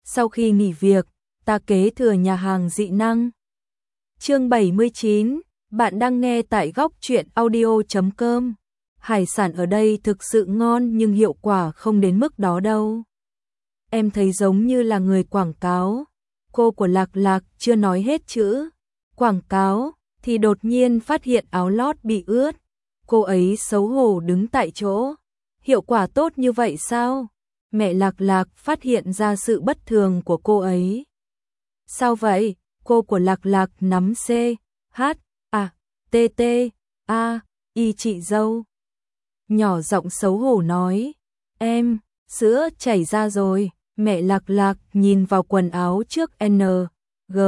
Sau khi nghỉ việc, ta kế thừa nhà hàng dị năng. Chương 79, bạn đang nghe tại góc truyện audio.com. Hải sản ở đây thực sự ngon nhưng hiệu quả không đến mức đó đâu. Em thấy giống như là người quảng cáo. Cô của Lạc Lạc chưa nói hết chữ quảng cáo thì đột nhiên phát hiện áo lót bị ướt. Cô ấy xấu hổ đứng tại chỗ. Hiệu quả tốt như vậy sao? Mẹ Lạc Lạc phát hiện ra sự bất thường của cô ấy. Sao vậy? Cô của Lạc Lạc nắm C, H, A, T, T, A, Y chị dâu. Nhỏ giọng xấu hổ nói, em, sữa chảy ra rồi. Mẹ Lạc Lạc nhìn vào quần áo trước N, G,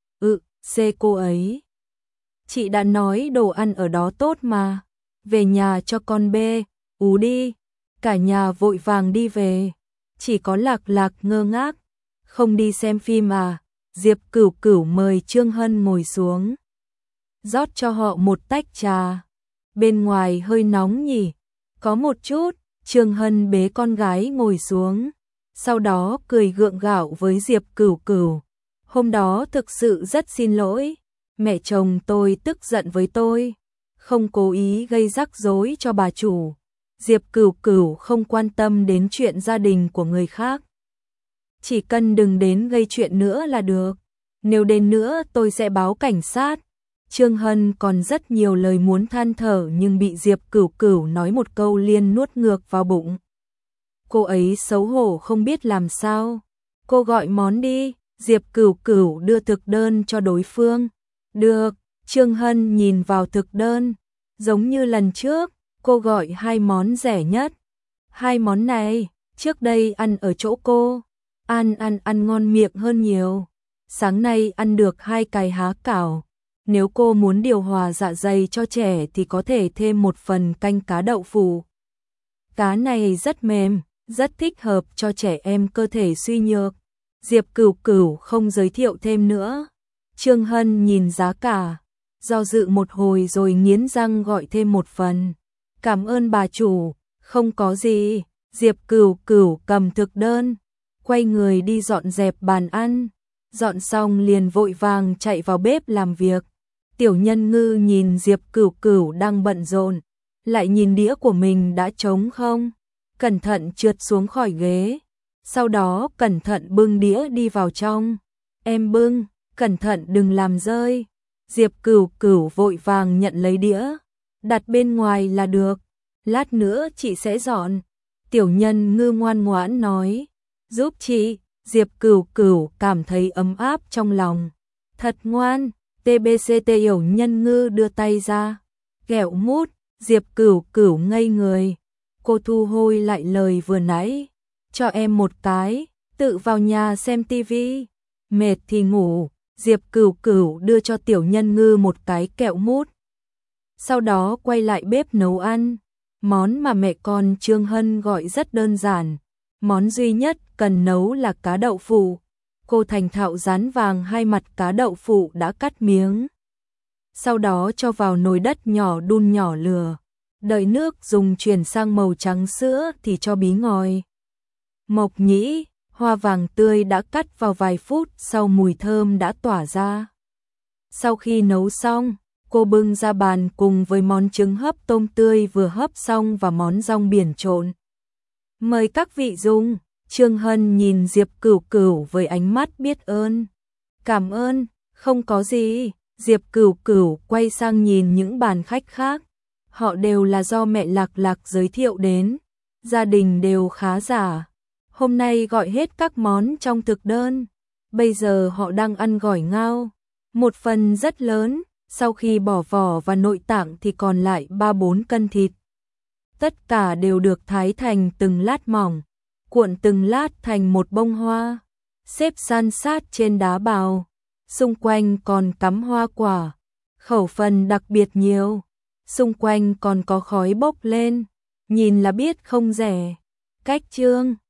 C cô ấy. Chị đã nói đồ ăn ở đó tốt mà. Về nhà cho con bê, ú đi. Cả nhà vội vàng đi về. Chỉ có Lạc Lạc ngơ ngác. Không đi xem phim à? Diệp Cửu Cửu mời Trương Hân ngồi xuống. Rót cho họ một tách trà. Bên ngoài hơi nóng nhỉ? Có một chút. Trương Hân bế con gái ngồi xuống. Sau đó cười gượng gạo với Diệp Cửu Cửu. Hôm đó thực sự rất xin lỗi. Mẹ chồng tôi tức giận với tôi. Không cố ý gây rắc rối cho bà chủ. Diệp Cửu Cửu không quan tâm đến chuyện gia đình của người khác. Chỉ cần đừng đến gây chuyện nữa là được. Nếu đến nữa tôi sẽ báo cảnh sát. Trương Hân còn rất nhiều lời muốn than thở nhưng bị Diệp Cửu Cửu nói một câu liền nuốt ngược vào bụng. Cô ấy xấu hổ không biết làm sao. Cô gọi món đi. Diệp Cửu Cửu đưa thực đơn cho đối phương. Được. Trương Hân nhìn vào thực đơn. Giống như lần trước, cô gọi 2 món rẻ nhất. 2 món này, trước đây ăn ở chỗ cô. Ăn ngon miệng hơn nhiều. Sáng nay ăn được 2 cái há cảo. Nếu cô muốn điều hòa dạ dày cho trẻ thì có thể thêm một phần canh cá đậu phụ. Cá này rất mềm, rất thích hợp cho trẻ em cơ thể suy nhược. Diệp Cửu Cửu không giới thiệu thêm nữa. Trương Hân nhìn giá cả, do dự một hồi rồi nghiến răng gọi thêm một phần. Cảm ơn bà chủ, không có gì. Diệp Cửu Cửu cầm thực đơn, quay người đi dọn dẹp bàn ăn. Dọn xong liền vội vàng chạy vào bếp làm việc. Tiểu Nhân Ngư nhìn Diệp Cửu Cửu đang bận rộn, lại nhìn đĩa của mình đã trống không, cẩn thận trượt xuống khỏi ghế. Sau đó cẩn thận bưng đĩa đi vào trong. Em bưng, cẩn thận đừng làm rơi. Diệp Cửu Cửu vội vàng nhận lấy đĩa, đặt bên ngoài là được. Lát nữa chị sẽ dọn. Tiểu Nhân Ngư ngoan ngoãn nói, giúp chị. Diệp Cửu Cửu cảm thấy ấm áp trong lòng. Thật ngoan. TBCT Tiểu Nhân Ngư đưa tay ra. Kẹo mút. Diệp Cửu Cửu ngây người. Cô thu hồi lại lời vừa nãy. Cho em một cái, tự vào nhà xem tivi. Mệt thì ngủ. Diệp Cửu Cửu đưa cho Tiểu Nhân Ngư một cái kẹo mút. Sau đó quay lại bếp nấu ăn. Món mà mẹ con Trương Hân gọi rất đơn giản. Món duy nhất cần nấu là cá đậu phụ. Cô thành thạo rán vàng 2 mặt cá đậu phụ đã cắt miếng. Sau đó cho vào nồi đất nhỏ đun nhỏ lửa. Đợi nước dùng chuyển sang màu trắng sữa thì cho bí ngòi. Mộc nhĩ, hoa vàng tươi đã cắt vào vài phút sau mùi thơm đã tỏa ra. Sau khi nấu xong, cô bưng ra bàn cùng với món trứng hấp tôm tươi vừa hấp xong và món rong biển trộn. Mời các vị dùng. Trương Hân nhìn Diệp Cửu Cửu với ánh mắt biết ơn. Cảm ơn, không có gì. Diệp Cửu Cửu quay sang nhìn những bàn khách khác. Họ đều là do mẹ Lạc Lạc giới thiệu đến. Gia đình đều khá giả. Hôm nay gọi hết các món trong thực đơn. Bây giờ họ đang ăn gỏi ngao. Một phần rất lớn, sau khi bỏ vỏ và nội tạng thì còn lại 3-4 cân thịt. Tất cả đều được thái thành từng lát mỏng, cuộn từng lát thành một bông hoa, xếp san sát trên đá bào, xung quanh còn cắm hoa quả, khẩu phần đặc biệt nhiều, xung quanh còn có khói bốc lên, nhìn là biết không rẻ. Cách trương